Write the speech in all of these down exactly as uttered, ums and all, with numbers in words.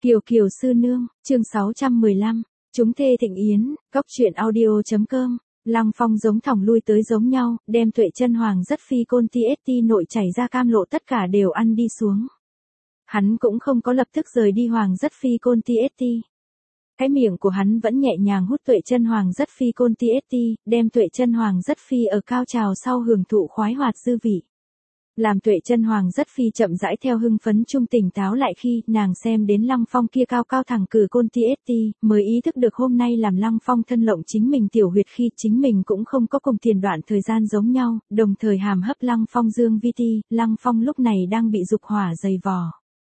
Kiều Kiều sư nương, chương sáu trăm mười lăm, chúng thê thịnh yến, góc truyện audio.com. Lăng Phong giống thòng lui tới giống nhau, đem Tuệ Chân Hoàng rất phi côn ti ét ti nội chảy ra cam lộ tất cả đều ăn đi xuống. Hắn cũng không có lập tức rời đi Hoàng rất phi côn ti ét ti. Cái miệng của hắn vẫn nhẹ nhàng hút Tuệ Chân Hoàng rất phi côn ti ét ti, đem Tuệ Chân Hoàng rất phi ở cao trào sau hưởng thụ khoái hoạt dư vị. Làm Tuệ Chân Hoàng rất phi chậm rãi theo hưng phấn trung tỉnh táo lại khi nàng xem đến Lăng Phong kia cao cao thẳng cử côn ti ét ti, mới ý thức được hôm nay làm Lăng Phong thân lộng chính mình tiểu huyệt khi chính mình cũng không có cùng tiền đoạn thời gian giống nhau, đồng thời hàm hấp Lăng Phong dương vi ti, Lăng Phong lúc này đang bị dục hỏa dày vò.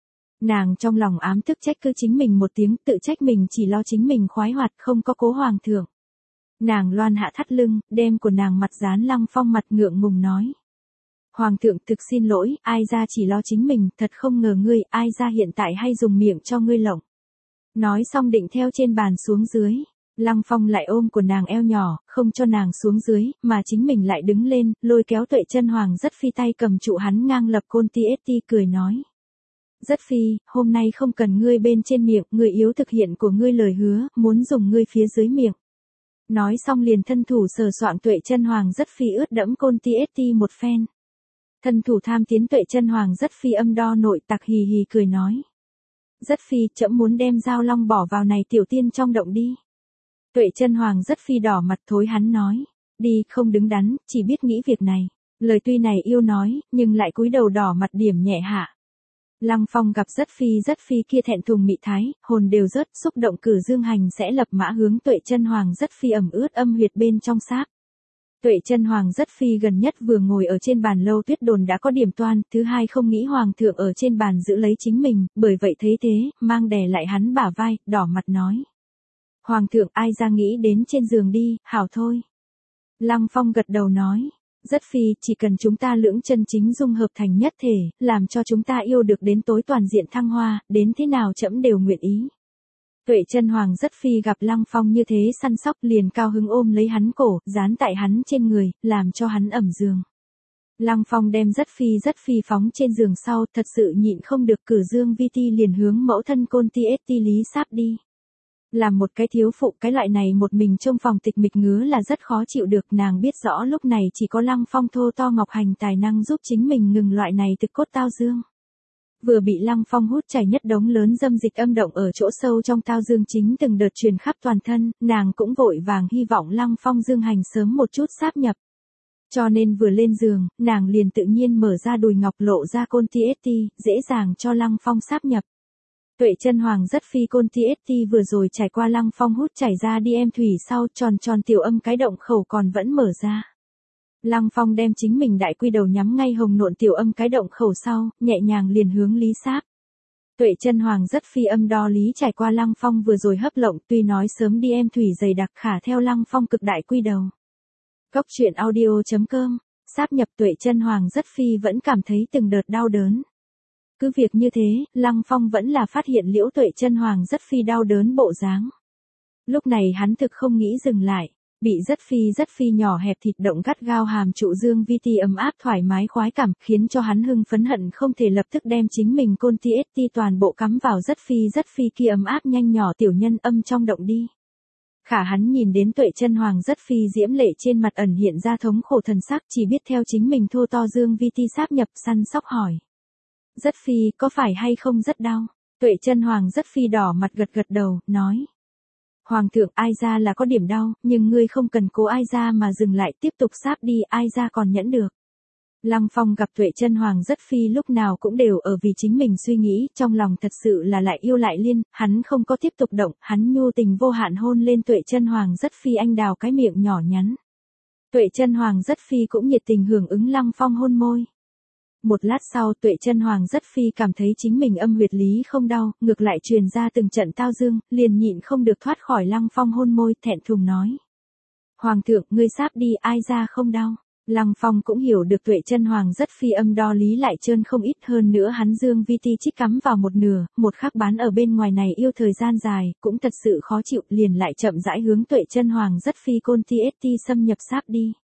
Nàng trong lòng ám thức trách cứ chính mình một tiếng, tự trách mình chỉ lo chính mình khoái hoạt không có cố hoàng thượng. Nàng loan hạ thắt lưng, đem của nàng mặt dán Lăng Phong mặt ngượng ngùng nói. Hoàng thượng thực xin lỗi, ai ra chỉ lo chính mình, thật không ngờ ngươi, ai ra hiện tại hay dùng miệng cho ngươi lộng. Nói xong định theo trên bàn xuống dưới, Lăng Phong lại ôm của nàng eo nhỏ, không cho nàng xuống dưới, mà chính mình lại đứng lên, lôi kéo Tuệ Chân Hoàng rất phi tay cầm trụ hắn ngang lập côn ti ét ti cười nói. Rất phi, hôm nay không cần ngươi bên trên miệng, ngươi yếu thực hiện của ngươi lời hứa, muốn dùng ngươi phía dưới miệng. Nói xong liền thân thủ sờ soạng Tuệ Chân Hoàng rất phi ướt đẫm côn ti ét ti một phen. Thân thủ tham tiến Tuệ Chân Hoàng rất phi âm đo nội tặc hì hì cười nói. Rất phi, trẫm muốn đem dao long bỏ vào này tiểu tiên trong động đi. Tuệ Chân Hoàng rất phi đỏ mặt thối hắn nói. Đi, không đứng đắn, chỉ biết nghĩ việc này. Lời tuy này yêu nói, nhưng lại cúi đầu đỏ mặt điểm nhẹ hạ. Lăng Phong gặp rất phi rất phi kia thẹn thùng mị thái, hồn đều rớt, xúc động cử dương hành sẽ lập mã hướng Tuệ Chân Hoàng rất phi ẩm ướt âm huyệt bên trong sáp. Tuệ Chân Hoàng rất phi gần nhất vừa ngồi ở trên bàn lâu tuyết đồn đã có điểm toan, thứ hai không nghĩ Hoàng thượng ở trên bàn giữ lấy chính mình, bởi vậy thấy thế, mang đè lại hắn bả vai, đỏ mặt nói. Hoàng thượng ai ra nghĩ đến trên giường đi, hảo thôi. Lăng Phong gật đầu nói. Rất phi, chỉ cần chúng ta lưỡng chân chính dung hợp thành nhất thể, làm cho chúng ta yêu được đến tối toàn diện thăng hoa, đến thế nào trẫm đều nguyện ý. Tuệ Chân Hoàng rất phi gặp Lăng Phong như thế săn sóc liền cao hứng ôm lấy hắn cổ, dán tại hắn trên người, làm cho hắn ẩm giường. Lăng Phong đem rất phi rất phi phóng trên giường sau, thật sự nhịn không được cử dương vi ti liền hướng mẫu thân côn ti ét ti lý sáp đi. Làm một cái thiếu phụ cái loại này một mình trong phòng tịch mịch ngứa là rất khó chịu được, nàng biết rõ lúc này chỉ có Lăng Phong thô to ngọc hành tài năng giúp chính mình ngừng loại này thực cốt tao dương. Vừa bị Lăng Phong hút chảy nhất đống lớn dâm dịch âm động ở chỗ sâu trong tao dương chính từng đợt truyền khắp toàn thân, nàng cũng vội vàng hy vọng Lăng Phong dương hành sớm một chút sáp nhập. Cho nên vừa lên giường, nàng liền tự nhiên mở ra đùi ngọc lộ ra côn ti ét ti, dễ dàng cho Lăng Phong sáp nhập. Tuệ Chân Hoàng rất phi côn ti ét ti vừa rồi trải qua Lăng Phong hút chảy ra đi em thủy sau tròn tròn tiểu âm cái động khẩu còn vẫn mở ra. Lăng Phong đem chính mình đại quy đầu nhắm ngay hồng nộn tiểu âm cái động khẩu sau, nhẹ nhàng liền hướng lý sáp. Tuệ Chân Hoàng rất phi âm đo lý trải qua Lăng Phong vừa rồi hấp lộng, tuy nói sớm đi em thủy dày đặc khả theo Lăng Phong cực đại quy đầu. Góc truyện audio.com, sáp nhập Tuệ Chân Hoàng rất phi vẫn cảm thấy từng đợt đau đớn. Cứ việc như thế, Lăng Phong vẫn là phát hiện liễu Tuệ Chân Hoàng rất phi đau đớn bộ dáng. Lúc này hắn thực không nghĩ dừng lại, bị rất phi rất phi nhỏ hẹp thịt động gắt gao hàm trụ dương vi ti ấm áp thoải mái khoái cảm, khiến cho hắn hưng phấn hận không thể lập tức đem chính mình côn ti ét ti toàn bộ cắm vào rất phi rất phi kia ấm áp nhanh nhỏ tiểu nhân âm trong động đi. Khả hắn nhìn đến Tuệ Chân Hoàng rất phi diễm lệ trên mặt ẩn hiện ra thống khổ thần sắc, chỉ biết theo chính mình thô to dương vi ti sáp nhập săn sóc hỏi. Rất phi, có phải hay không rất đau? Tuệ Chân Hoàng rất phi đỏ mặt gật gật đầu, nói. Hoàng thượng ai ra là có điểm đau, nhưng ngươi không cần cố ai ra mà dừng lại tiếp tục sáp đi, ai ra còn nhẫn được. Lăng Phong gặp Tuệ Chân Hoàng rất phi lúc nào cũng đều ở vì chính mình suy nghĩ, trong lòng thật sự là lại yêu lại liên, hắn không có tiếp tục động, hắn nhu tình vô hạn hôn lên Tuệ Chân Hoàng rất phi anh đào cái miệng nhỏ nhắn. Tuệ Chân Hoàng rất phi cũng nhiệt tình hưởng ứng Lăng Phong hôn môi. Một lát sau Tuệ Chân Hoàng rất phi cảm thấy chính mình âm huyệt lý không đau, ngược lại truyền ra từng trận tao dương, liền nhịn không được thoát khỏi Lăng Phong hôn môi, thẹn thùng nói. Hoàng thượng, ngươi sáp đi, ai ra không đau. Lăng Phong cũng hiểu được Tuệ Chân Hoàng rất phi âm đo lý lại trơn không ít, hơn nữa hắn dương vi ti chích cắm vào một nửa, một khắc bán ở bên ngoài này yêu thời gian dài, cũng thật sự khó chịu, liền lại chậm rãi hướng Tuệ Chân Hoàng rất phi côn ti ét ti xâm nhập sáp đi.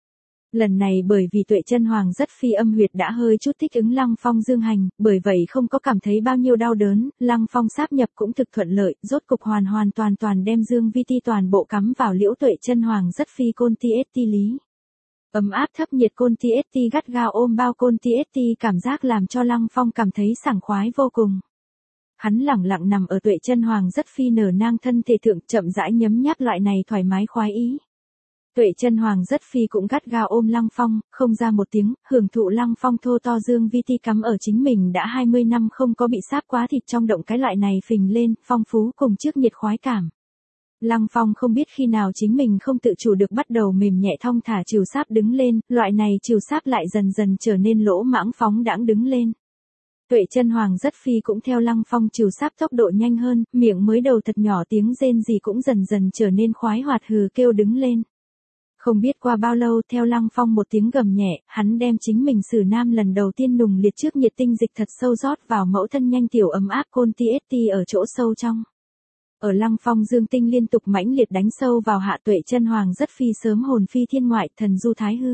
Lần này bởi vì Tuệ Chân Hoàng rất phi âm huyệt đã hơi chút thích ứng Lăng Phong dương hành, bởi vậy không có cảm thấy bao nhiêu đau đớn, Lăng Phong sáp nhập cũng thực thuận lợi, rốt cục hoàn hoàn toàn toàn đem dương vi ti toàn bộ cắm vào liễu Tuệ Chân Hoàng rất phi côn ti ét ti lý. Ấm áp thấp nhiệt côn ti ét ti gắt gao ôm bao côn ti ét ti cảm giác làm cho Lăng Phong cảm thấy sảng khoái vô cùng. Hắn lẳng lặng nằm ở Tuệ Chân Hoàng rất phi nở nang thân thể thượng chậm rãi nhấm nháp loại này thoải mái khoái ý. Tuệ Chân Hoàng rất phi cũng gắt gao ôm Lăng Phong, không ra một tiếng, hưởng thụ Lăng Phong thô to dương vi ti cắm ở chính mình đã hai mươi năm không có bị sáp quá thịt trong động cái loại này phình lên, phong phú cùng trước nhiệt khoái cảm. Lăng Phong không biết khi nào chính mình không tự chủ được bắt đầu mềm nhẹ thong thả trìu sáp đứng lên, loại này trìu sáp lại dần dần trở nên lỗ mãng phóng đãng đứng lên. Tuệ Chân Hoàng rất phi cũng theo Lăng Phong trìu sáp tốc độ nhanh hơn, miệng mới đầu thật nhỏ tiếng rên gì cũng dần dần trở nên khoái hoạt hừ kêu đứng lên. Không biết qua bao lâu theo Lăng Phong một tiếng gầm nhẹ, hắn đem chính mình xử nam lần đầu tiên nùng liệt trước nhiệt tinh dịch thật sâu rót vào mẫu thân nhanh tiểu ấm áp côn ti ét ti ở chỗ sâu trong. Ở Lăng Phong dương tinh liên tục mãnh liệt đánh sâu vào hạ Tuệ Chân Hoàng rất phi sớm hồn phi thiên ngoại thần du thái hư.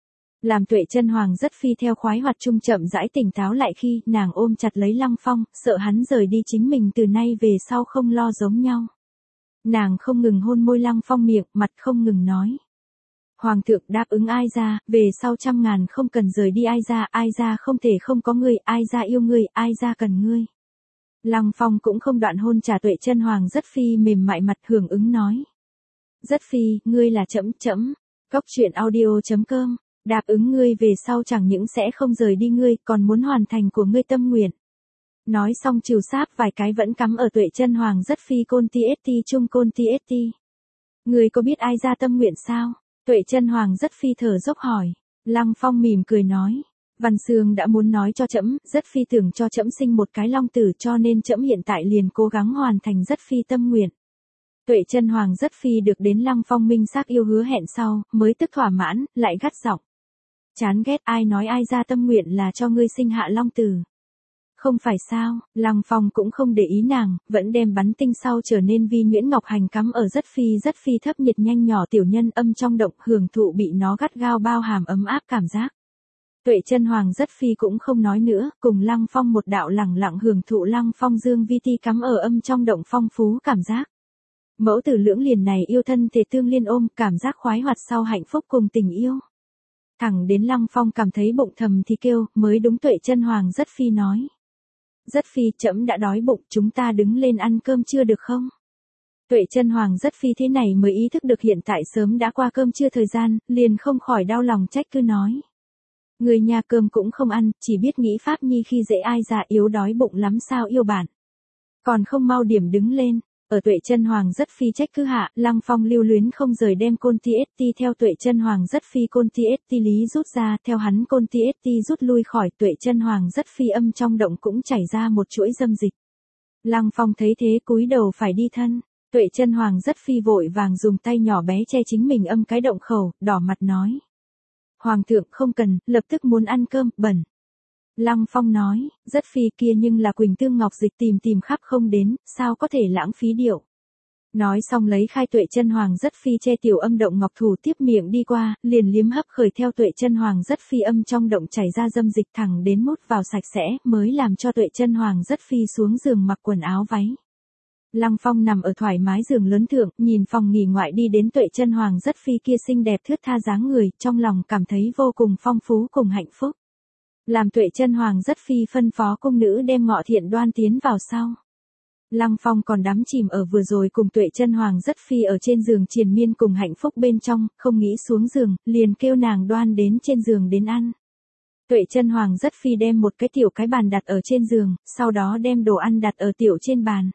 Làm Tuệ Chân Hoàng rất phi theo khoái hoạt trung chậm rãi tỉnh táo lại khi nàng ôm chặt lấy Lăng Phong, sợ hắn rời đi chính mình từ nay về sau không lo giống nhau. Nàng không ngừng hôn môi Lăng Phong miệng, mặt không ngừng nói. Hoàng thượng đáp ứng ai ra, về sau trăm ngàn không cần rời đi ai ra, ai ra không thể không có ngươi, ai ra yêu ngươi, ai ra cần ngươi. Lăng Phong cũng không đoạn hôn trả Tuệ Chân Hoàng rất phi mềm mại mặt hưởng ứng nói. Rất phi, ngươi là chấm chấm, cóc truyện audio chấm com, đáp ứng ngươi về sau chẳng những sẽ không rời đi ngươi, còn muốn hoàn thành của ngươi tâm nguyện. Nói xong trìu sáp vài cái vẫn cắm ở Tuệ Chân Hoàng rất phi côn ti ét ti chung côn ti ét ti. Ngươi có biết ai ra tâm nguyện sao? Tuệ Chân Hoàng rất phi thở dốc hỏi. Lăng Phong mỉm cười nói. Văn Sương đã muốn nói cho trẫm, rất phi tưởng cho trẫm sinh một cái long tử cho nên trẫm hiện tại liền cố gắng hoàn thành rất phi tâm nguyện. Tuệ Chân Hoàng rất phi được đến Lăng Phong minh xác yêu hứa hẹn sau, mới tức thỏa mãn, lại gắt giọng. Chán ghét ai nói ai ra tâm nguyện là cho ngươi sinh hạ long tử. Không phải sao, Lăng Phong cũng không để ý nàng, vẫn đem bắn tinh sau trở nên vi nhuyễn ngọc hành cắm ở rất phi rất phi thấp nhiệt nhanh nhỏ tiểu nhân âm trong động hưởng thụ bị nó gắt gao bao hàm ấm áp cảm giác. Tuệ Chân Hoàng rất phi cũng không nói nữa, cùng Lăng Phong một đạo lẳng lặng hưởng thụ Lăng Phong dương vi ti cắm ở âm trong động phong phú cảm giác. Mẫu tử lưỡng liền này yêu thân thể tương liên ôm, cảm giác khoái hoạt sau hạnh phúc cùng tình yêu. Thẳng đến Lăng Phong cảm thấy bụng thầm thì kêu, mới đúng Tuệ Chân Hoàng rất phi nói. Rất phi, trẫm đã đói bụng, chúng ta đứng lên ăn cơm chưa được không? Tuệ Chân Hoàng rất phi thế này mới ý thức được hiện tại sớm đã qua cơm trưa thời gian, liền không khỏi đau lòng trách cứ nói. Người nhà cơm cũng không ăn, chỉ biết nghĩ pháp nhi khi dễ ai già yếu đói bụng lắm sao yêu bạn. Còn không mau điểm đứng lên. Ở Tuệ Chân Hoàng rất phi trách cứ hạ, Lăng Phong lưu luyến không rời đem côn ti ét ti theo Tuệ Chân Hoàng rất phi côn ti ét ti lý rút ra, theo hắn côn ti ét ti rút lui khỏi Tuệ Chân Hoàng rất phi âm trong động cũng chảy ra một chuỗi dâm dịch. Lăng Phong thấy thế cúi đầu phải đi thân, Tuệ Chân Hoàng rất phi vội vàng dùng tay nhỏ bé che chính mình âm cái động khẩu, đỏ mặt nói. Hoàng thượng không cần, lập tức muốn ăn cơm, bẩn. Lăng Phong nói, rất phi kia nhưng là Quỳnh Tương Ngọc Dịch tìm tìm khắp không đến, sao có thể lãng phí điệu. Nói xong lấy khai Tuệ Chân Hoàng rất phi che tiểu âm động ngọc thủ tiếp miệng đi qua, liền liếm hấp khởi theo Tuệ Chân Hoàng rất phi âm trong động chảy ra dâm dịch thẳng đến mút vào sạch sẽ, mới làm cho Tuệ Chân Hoàng rất phi xuống giường mặc quần áo váy. Lăng Phong nằm ở thoải mái giường lớn thượng, nhìn phòng nghỉ ngoại đi đến Tuệ Chân Hoàng rất phi kia xinh đẹp thướt tha dáng người, trong lòng cảm thấy vô cùng phong phú cùng hạnh phúc. Làm Tuệ Chân Hoàng rất phi phân phó cung nữ đem Ngọ Thiện Đoan tiến vào sau. Lăng Phong còn đắm chìm ở vừa rồi cùng Tuệ Chân Hoàng rất phi ở trên giường triền miên cùng hạnh phúc bên trong, không nghĩ xuống giường, liền kêu nàng đoan đến trên giường đến ăn. Tuệ Chân Hoàng rất phi đem một cái tiểu cái bàn đặt ở trên giường, sau đó đem đồ ăn đặt ở tiểu trên bàn.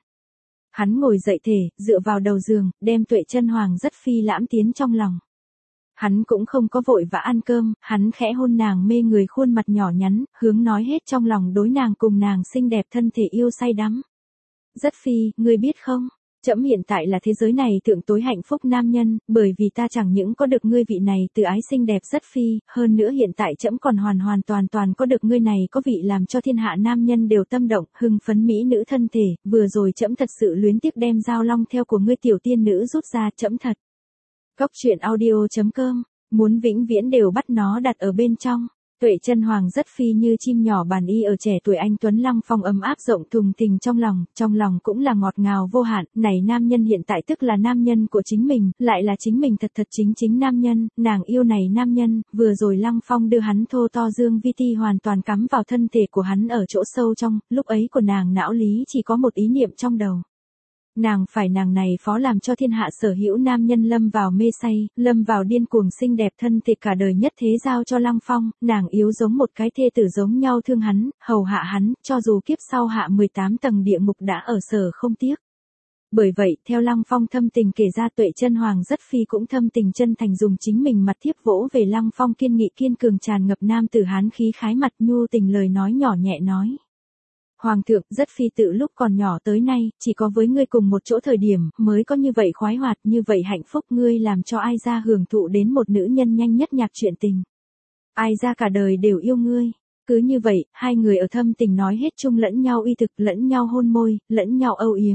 Hắn ngồi dậy thể, dựa vào đầu giường, đem Tuệ Chân Hoàng rất phi lãm tiến trong lòng. Hắn cũng không có vội vã ăn cơm, hắn khẽ hôn nàng mê người khuôn mặt nhỏ nhắn, hướng nói hết trong lòng đối nàng cùng nàng xinh đẹp thân thể yêu say đắm. Rất phi, ngươi biết không, trẫm hiện tại là thế giới này thượng tối hạnh phúc nam nhân, bởi vì ta chẳng những có được ngươi vị này từ ái xinh đẹp rất phi, hơn nữa hiện tại trẫm còn hoàn hoàn toàn toàn có được ngươi này có vị làm cho thiên hạ nam nhân đều tâm động, hưng phấn mỹ nữ thân thể, vừa rồi trẫm thật sự luyến tiếc đem dao long theo của ngươi tiểu tiên nữ rút ra, trẫm thật. Cóc truyện audio chấm com Muốn vĩnh viễn đều bắt nó đặt ở bên trong. Tuệ Chân Hoàng rất phi như chim nhỏ bàn y ở trẻ tuổi anh tuấn Lăng Phong ấm áp rộng thùng thình trong lòng, trong lòng cũng là ngọt ngào vô hạn, này nam nhân hiện tại tức là nam nhân của chính mình, lại là chính mình thật thật chính chính nam nhân, nàng yêu này nam nhân, vừa rồi Lăng Phong đưa hắn thô to dương vi ti hoàn toàn cắm vào thân thể của hắn ở chỗ sâu trong, lúc ấy của nàng não lý chỉ có một ý niệm trong đầu. Nàng phải nàng này phó làm cho thiên hạ sở hữu nam nhân lâm vào mê say, lâm vào điên cuồng xinh đẹp thân thể cả đời nhất thế giao cho Lăng Phong, nàng yếu giống một cái thê tử giống nhau thương hắn, hầu hạ hắn, cho dù kiếp sau hạ mười tám tầng địa ngục đã ở sở không tiếc. Bởi vậy, theo Lăng Phong thâm tình kể ra Tuệ Chân Hoàng rất phi cũng thâm tình chân thành dùng chính mình mặt thiếp vỗ về Lăng Phong kiên nghị kiên cường tràn ngập nam tử hán khí khái mặt nhu tình lời nói nhỏ nhẹ nói. Hoàng thượng, rất phi tự lúc còn nhỏ tới nay, chỉ có với ngươi cùng một chỗ thời điểm, mới có như vậy khoái hoạt, như vậy hạnh phúc, ngươi làm cho ai ra hưởng thụ đến một nữ nhân nhanh nhất nhạc chuyện tình. Ai ra cả đời đều yêu ngươi. Cứ như vậy, hai người ở thâm tình nói hết chung lẫn nhau uy thực, lẫn nhau hôn môi, lẫn nhau âu yếm.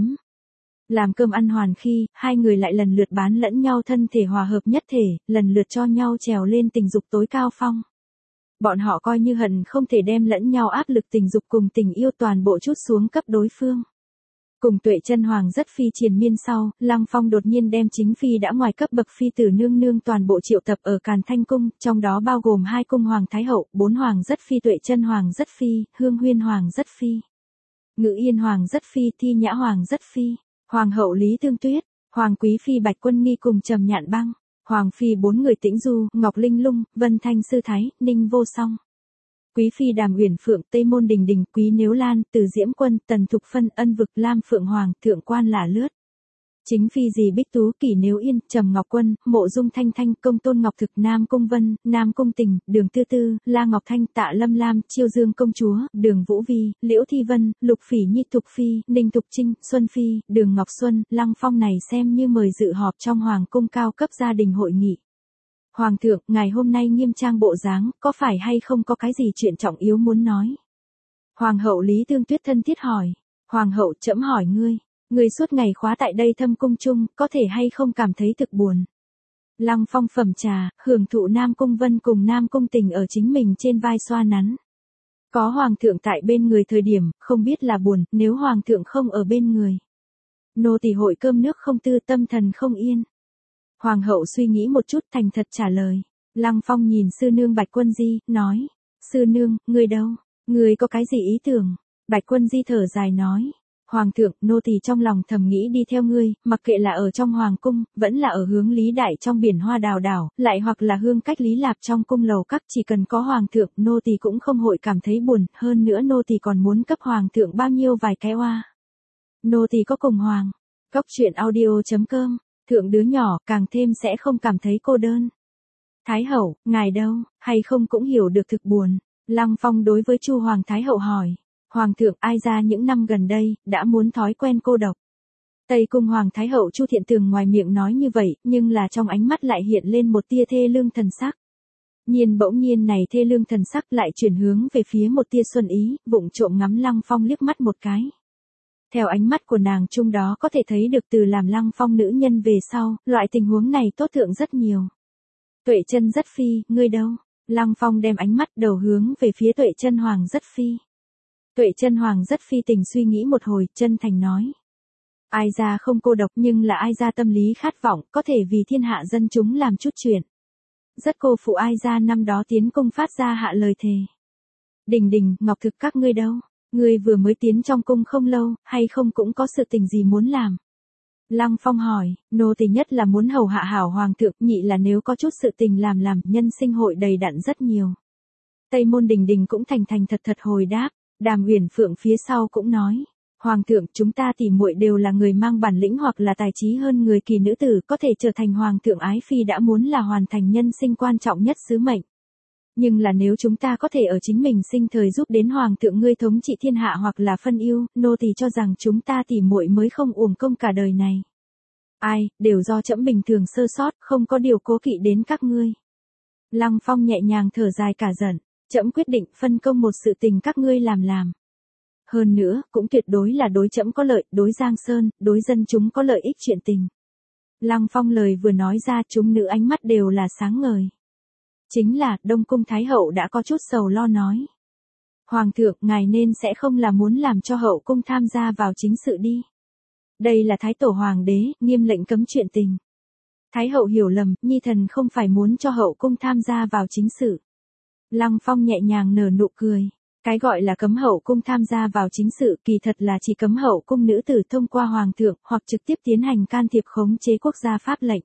Làm cơm ăn hoàn khi, hai người lại lần lượt bán lẫn nhau thân thể hòa hợp nhất thể, lần lượt cho nhau trèo lên tình dục tối cao phong. Bọn họ coi như hận không thể đem lẫn nhau áp lực tình dục cùng tình yêu toàn bộ chút xuống cấp đối phương. Cùng Tuệ Chân Hoàng rất phi triền miên sau, Lăng Phong đột nhiên đem chính phi đã ngoài cấp bậc phi tử nương nương toàn bộ triệu tập ở Càn Thanh Cung, trong đó bao gồm hai cung Hoàng Thái Hậu, bốn Hoàng rất phi Tuệ Chân Hoàng rất phi, Hương Huyên Hoàng rất phi, Ngự Yên Hoàng rất phi, Thi Nhã Hoàng rất phi, Hoàng hậu Lý Thương Tuyết, Hoàng quý phi Bạch Quân Nghi cùng Trầm Nhạn Băng. Hoàng phi bốn người Tĩnh Du, Ngọc Linh Lung, Vân Thanh Sư Thái, Ninh Vô Song. Quý phi Đàm Uyển Phượng, Tây Môn Đình Đình, Quý Nếu Lan, Từ Diễm Quân, Tần Thục Phân, Ân Vực, Lam Phượng Hoàng, Thượng Quan Lả Lướt. Chính phi dì Bích Tú, Kỷ Nếu Yên, Trầm Ngọc Quân, Mộ Dung Thanh Thanh, Công Tôn Ngọc Thực, Nam Cung Vân, Nam Cung Tình, Đường Tư Tư, La Ngọc Thanh, Tạ Lâm Lam, Chiêu Dương Công Chúa, Đường Vũ Vi, Liễu Thi Vân, Lục Phỉ Nhi, Thục Phi, Ninh Thục Trinh, Xuân Phi, Đường Ngọc Xuân. Lăng Phong này xem như mời dự họp trong hoàng cung cao cấp gia đình hội nghị. Hoàng thượng, ngày hôm nay nghiêm trang bộ dáng, có phải hay không có cái gì chuyện trọng yếu muốn nói? Hoàng hậu Lý Thương Tuyết thân thiết hỏi. Hoàng hậu, trẫm hỏi ngươi, ngươi suốt ngày khóa tại đây thâm cung chung, có thể hay không cảm thấy thực buồn? Lăng Phong phẩm trà, hưởng thụ Nam Cung Vân cùng Nam Cung Tình ở chính mình trên vai xoa nắn. Có hoàng thượng tại bên người thời điểm, không biết là buồn, nếu hoàng thượng không ở bên người. Nô tỳ hội cơm nước không tư, tâm thần không yên. Hoàng hậu suy nghĩ một chút thành thật trả lời. Lăng Phong nhìn sư nương Bạch Quân Di, nói. Sư nương, ngươi đâu? Ngươi có cái gì ý tưởng? Bạch Quân Di thở dài nói. Hoàng thượng, nô tỳ trong lòng thầm nghĩ đi theo ngươi, mặc kệ là ở trong hoàng cung, vẫn là ở hướng Lý Đại trong biển hoa đào đảo, lại hoặc là hương cách Lý Lạp trong cung lầu các, chỉ cần có hoàng thượng, nô tỳ cũng không hội cảm thấy buồn, hơn nữa nô tỳ còn muốn cấp hoàng thượng bao nhiêu vài cái oa. Nô tỳ có cùng hoàng. Cốc truyện audio chấm com. Thượng đứa nhỏ, càng thêm sẽ không cảm thấy cô đơn. Thái hậu, ngài đâu, hay không cũng hiểu được thực buồn. Lăng Phong đối với Chu Hoàng Thái hậu hỏi. Hoàng thượng, ai ra những năm gần đây, đã muốn thói quen cô độc. Tây cung Hoàng Thái hậu Chu Thiện Tường ngoài miệng nói như vậy, nhưng là trong ánh mắt lại hiện lên một tia thê lương thần sắc. Nhiên bỗng nhiên này thê lương thần sắc lại chuyển hướng về phía một tia xuân ý, vụng trộm ngắm Lăng Phong liếc mắt một cái. Theo ánh mắt của nàng chung đó có thể thấy được từ làm Lăng Phong nữ nhân về sau, loại tình huống này tốt thượng rất nhiều. Tuệ Chân rất phi, ngươi đâu? Lăng Phong đem ánh mắt đầu hướng về phía Tuệ Chân Hoàng rất phi. Tuệ Chân Hoàng rất phi tình suy nghĩ một hồi, chân thành nói. Ai ra không cô độc nhưng là ai ra tâm lý khát vọng, có thể vì thiên hạ dân chúng làm chút chuyện. Rất cô phụ ai ra năm đó tiến cung phát ra hạ lời thề. Đình Đình, Ngọc Thực các ngươi đâu? Ngươi vừa mới tiến trong cung không lâu, hay không cũng có sự tình gì muốn làm? Lăng Phong hỏi, nô tỳ nhất là muốn hầu hạ hảo hoàng thượng, nhị là nếu có chút sự tình làm làm, nhân sinh hội đầy đặn rất nhiều. Tây Môn Đình Đình cũng thành thành thật thật hồi đáp, Đàm Uyển Phượng phía sau cũng nói, hoàng thượng, chúng ta tỉ muội đều là người mang bản lĩnh hoặc là tài trí hơn người kỳ nữ tử, có thể trở thành hoàng thượng ái phi đã muốn là hoàn thành nhân sinh quan trọng nhất sứ mệnh. Nhưng là nếu chúng ta có thể ở chính mình sinh thời giúp đến hoàng thượng ngươi thống trị thiên hạ hoặc là phân ưu, nô tỳ cho rằng chúng ta tỉ muội mới không uổng công cả đời này. Ai, đều do trẫm bình thường sơ sót, không có điều cố kỵ đến các ngươi. Lăng Phong nhẹ nhàng thở dài cả giận, trẫm quyết định phân công một sự tình các ngươi làm làm. Hơn nữa, cũng tuyệt đối là đối trẫm có lợi, đối Giang Sơn, đối dân chúng có lợi ích chuyện tình. Lăng Phong lời vừa nói ra chúng nữ ánh mắt đều là sáng ngời. Chính là, Đông Cung Thái Hậu đã có chút sầu lo nói. Hoàng thượng, ngài nên sẽ không là muốn làm cho hậu cung tham gia vào chính sự đi. Đây là Thái Tổ Hoàng đế, nghiêm lệnh cấm chuyện tình. Thái Hậu hiểu lầm, nhi thần không phải muốn cho hậu cung tham gia vào chính sự. Lăng Phong nhẹ nhàng nở nụ cười. Cái gọi là cấm hậu cung tham gia vào chính sự kỳ thật là chỉ cấm hậu cung nữ tử thông qua hoàng thượng hoặc trực tiếp tiến hành can thiệp khống chế quốc gia pháp lệnh.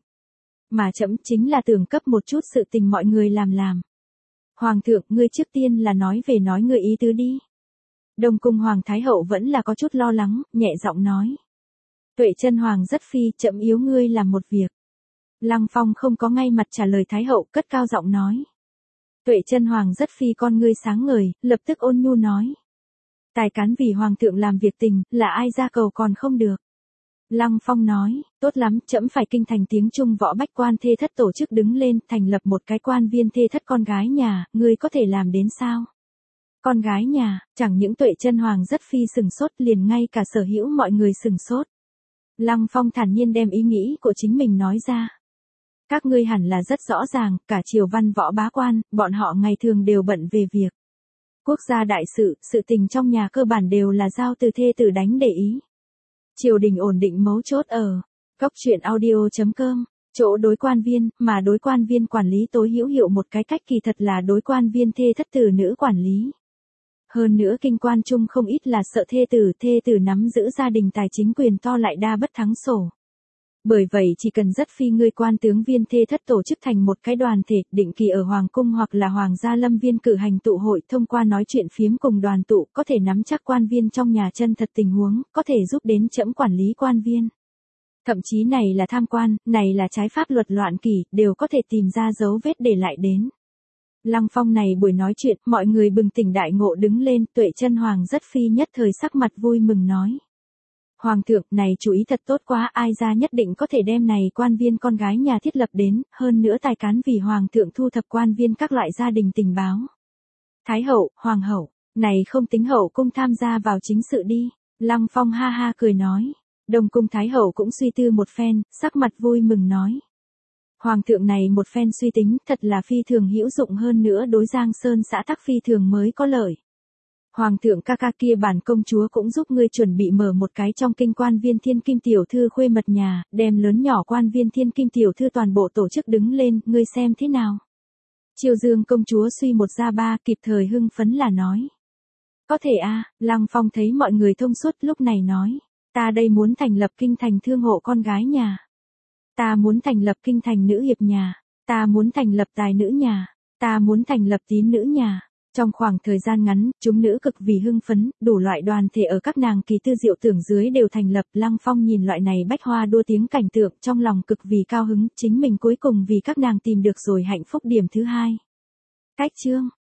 Mà trẫm chính là tưởng cấp một chút sự tình mọi người làm làm. Hoàng thượng, ngươi trước tiên là nói về nói ngươi ý tứ đi. Đông Cung Hoàng Thái Hậu vẫn là có chút lo lắng, nhẹ giọng nói. Tuệ chân Hoàng rất phi, trẫm yếu ngươi làm một việc. Lăng Phong không có ngay mặt trả lời Thái Hậu, cất cao giọng nói. Tuệ chân Hoàng rất phi con ngươi sáng ngời, lập tức ôn nhu nói. Tài cán vì Hoàng thượng làm việc tình, là ai ra cầu còn không được. Lăng Phong nói, tốt lắm, trẫm phải kinh thành tiếng Trung võ bách quan thê thất tổ chức đứng lên, thành lập một cái quan viên thê thất con gái nhà, ngươi có thể làm đến sao? Con gái nhà, chẳng những Tuệ chân Hoàng rất phi sừng sốt, liền ngay cả sở hữu mọi người sừng sốt. Lăng Phong thản nhiên đem ý nghĩ của chính mình nói ra. Các ngươi hẳn là rất rõ ràng, cả triều văn võ bá quan, bọn họ ngày thường đều bận về việc. Quốc gia đại sự, sự tình trong nhà cơ bản đều là giao từ thê tử đánh để ý. Triều đình ổn định mấu chốt ở góc truyện audio chấm com, chỗ đối quan viên, mà đối quan viên quản lý tối hữu hiệu một cái cách kỳ thật là đối quan viên thê thất tử nữ quản lý. Hơn nữa kinh quan chung không ít là sợ thê tử, thê tử nắm giữ gia đình tài chính quyền to lại đa bất thắng sổ. Bởi vậy chỉ cần rất phi ngươi quan tướng viên thê thất tổ chức thành một cái đoàn thể, định kỳ ở Hoàng cung hoặc là Hoàng gia lâm viên cử hành tụ hội, thông qua nói chuyện phiếm cùng đoàn tụ, có thể nắm chắc quan viên trong nhà chân thật tình huống, có thể giúp đến trẫm quản lý quan viên. Thậm chí này là tham quan, này là trái pháp luật loạn kỷ, đều có thể tìm ra dấu vết để lại đến. Lăng Phong này buổi nói chuyện, mọi người bừng tỉnh đại ngộ đứng lên, Tuệ chân Hoàng rất phi nhất thời sắc mặt vui mừng nói. Hoàng thượng, này chú ý thật tốt quá, ai ra nhất định có thể đem này quan viên con gái nhà thiết lập đến, hơn nữa tài cán vì Hoàng thượng thu thập quan viên các loại gia đình tình báo. Thái Hậu, Hoàng hậu, này không tính hậu cung tham gia vào chính sự đi. Lăng Phong ha ha cười nói. Đông Cung Thái Hậu cũng suy tư một phen, sắc mặt vui mừng nói. Hoàng thượng này một phen suy tính, thật là phi thường hữu dụng, hơn nữa đối Giang Sơn xã tắc phi thường mới có lợi. Hoàng thượng ca ca kia bản công chúa cũng giúp ngươi chuẩn bị mở một cái trong kinh quan viên thiên kim tiểu thư khuê mật nhà, đem lớn nhỏ quan viên thiên kim tiểu thư toàn bộ tổ chức đứng lên, ngươi xem thế nào. Triều Dương công chúa suy một ra ba, kịp thời hưng phấn là nói. Có thể a, à, Lăng Phong thấy mọi người thông suốt lúc này nói. Ta đây muốn thành lập kinh thành thương hộ con gái nhà. Ta muốn thành lập kinh thành nữ hiệp nhà. Ta muốn thành lập tài nữ nhà. Ta muốn thành lập tín nữ nhà. Trong khoảng thời gian ngắn, chúng nữ cực vì hưng phấn, đủ loại đoàn thể ở các nàng kỳ tư diệu tưởng dưới đều thành lập. Lăng Phong nhìn loại này bách hoa đua tiếng cảnh tượng trong lòng cực vì cao hứng, chính mình cuối cùng vì các nàng tìm được rồi hạnh phúc điểm thứ hai. Cách chương